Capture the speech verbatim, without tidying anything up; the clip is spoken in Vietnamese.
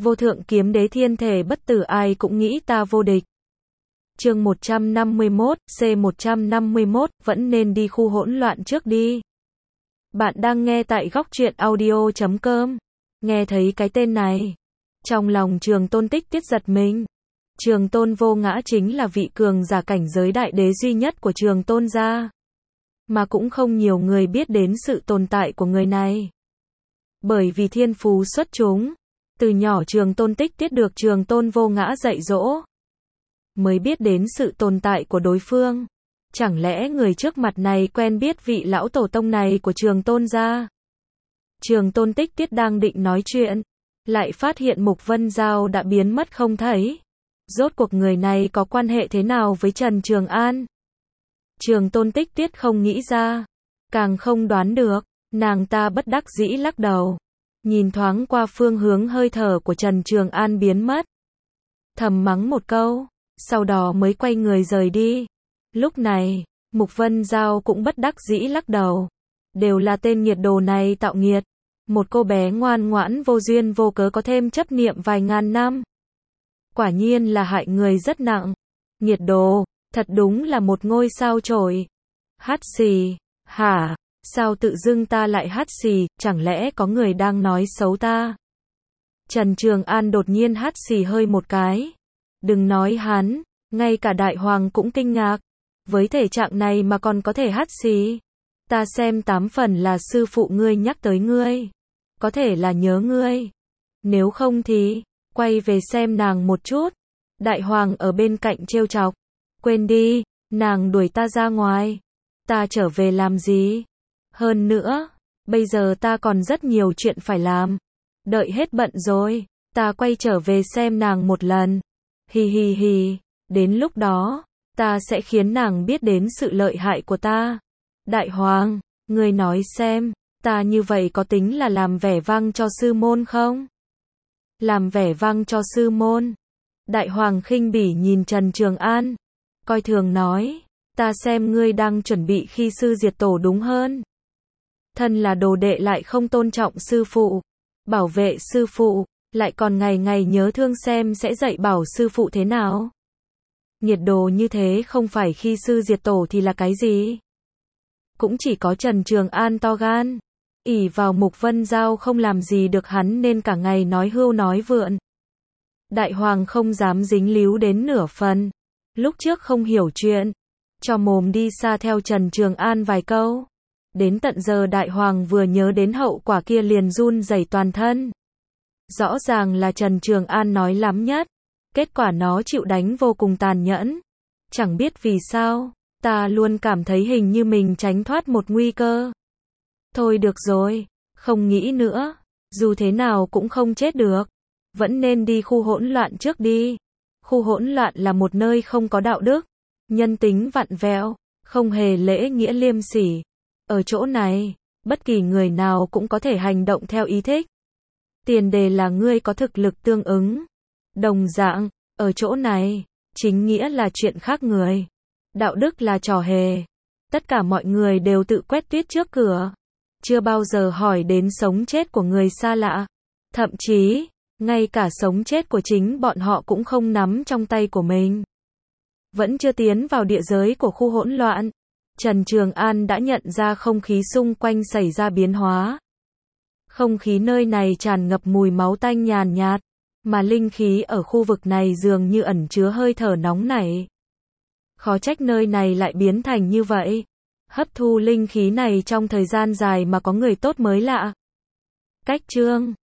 Vô thượng kiếm đế thiên thể bất tử ai cũng nghĩ ta vô địch. Chương một trăm năm mươi mốt, C một trăm năm mươi mốt, vẫn nên đi khu hỗn loạn trước đi. Bạn đang nghe tại góc truyện audio chấm com. Nghe thấy cái tên này, trong lòng Trường Tôn Tích Tiết giật mình. Trường Tôn Vô Ngã chính là vị cường giả cảnh giới đại đế duy nhất của Trường Tôn gia, mà cũng không nhiều người biết đến sự tồn tại của người này. Bởi vì thiên phú xuất chúng, từ nhỏ Trường Tôn Tích Tiết được Trường Tôn Vô Ngã dạy dỗ, mới biết đến sự tồn tại của đối phương. Chẳng lẽ người trước mặt này quen biết vị lão tổ tông này của Trường Tôn gia? Trường Tôn Tích Tiết đang định nói chuyện, lại phát hiện Mục Vân Giao đã biến mất không thấy. Rốt cuộc người này có quan hệ thế nào với Trần Trường An? Trường Tôn Tích Tiết không nghĩ ra, càng không đoán được. Nàng ta bất đắc dĩ lắc đầu, nhìn thoáng qua phương hướng hơi thở của Trần Trường An biến mất, thầm mắng một câu, sau đó mới quay người rời đi. Lúc này, Mục Vân Giao cũng bất đắc dĩ lắc đầu. Đều là tên nghiệt đồ này tạo nghiệt. Một cô bé ngoan ngoãn vô duyên vô cớ có thêm chấp niệm vài ngàn năm. Quả nhiên là hại người rất nặng. Nghiệt đồ, thật đúng là một ngôi sao chổi. Hát xì, hả? Sao tự dưng ta lại hát xì, chẳng lẽ có người đang nói xấu ta? Trần Trường An đột nhiên hát xì hơi một cái. Đừng nói hắn, ngay cả Đại Hoàng cũng kinh ngạc. Với thể trạng này mà còn có thể hát xì. Ta xem tám phần là sư phụ ngươi nhắc tới ngươi. Có thể là nhớ ngươi. Nếu không thì, quay về xem nàng một chút. Đại Hoàng ở bên cạnh trêu chọc. Quên đi, nàng đuổi ta ra ngoài. Ta trở về làm gì? Hơn nữa, bây giờ ta còn rất nhiều chuyện phải làm. Đợi hết bận rồi, ta quay trở về xem nàng một lần. Hi hi hi, đến lúc đó, ta sẽ khiến nàng biết đến sự lợi hại của ta. Đại Hoàng, ngươi nói xem, ta như vậy có tính là làm vẻ vang cho sư môn không? Làm vẻ vang cho sư môn. Đại Hoàng khinh bỉ nhìn Trần Trường An, coi thường nói, ta xem ngươi đang chuẩn bị khi sư diệt tổ đúng hơn. Thân là đồ đệ lại không tôn trọng sư phụ, bảo vệ sư phụ, lại còn ngày ngày nhớ thương xem sẽ dạy bảo sư phụ thế nào. Nghiệt đồ như thế không phải khi sư diệt tổ thì là cái gì? Cũng chỉ có Trần Trường An to gan, ỷ vào Mục Vân Giao không làm gì được hắn nên cả ngày nói hưu nói vượn. Đại Hoàng không dám dính líu đến nửa phần. Lúc trước không hiểu chuyện, cho mồm đi xa theo Trần Trường An vài câu. Đến tận giờ Đại Hoàng vừa nhớ đến hậu quả kia liền run rẩy toàn thân. Rõ ràng là Trần Trường An nói lắm nhất. Kết quả nó chịu đánh vô cùng tàn nhẫn. Chẳng biết vì sao, ta luôn cảm thấy hình như mình tránh thoát một nguy cơ. Thôi được rồi, không nghĩ nữa. Dù thế nào cũng không chết được. Vẫn nên đi khu hỗn loạn trước đi. Khu hỗn loạn là một nơi không có đạo đức, nhân tính vặn vẹo, không hề lễ nghĩa liêm sỉ. Ở chỗ này, bất kỳ người nào cũng có thể hành động theo ý thích. Tiền đề là ngươi có thực lực tương ứng. Đồng dạng, ở chỗ này, chính nghĩa là chuyện khác người. Đạo đức là trò hề. Tất cả mọi người đều tự quét tuyết trước cửa. Chưa bao giờ hỏi đến sống chết của người xa lạ. Thậm chí, ngay cả sống chết của chính bọn họ cũng không nắm trong tay của mình. Vẫn chưa tiến vào địa giới của khu hỗn loạn, Trần Trường An đã nhận ra không khí xung quanh xảy ra biến hóa. Không khí nơi này tràn ngập mùi máu tanh nhàn nhạt, mà linh khí ở khu vực này dường như ẩn chứa hơi thở nóng nảy. Khó trách nơi này lại biến thành như vậy. Hấp thu linh khí này trong thời gian dài mà có người tốt mới lạ. Cách chương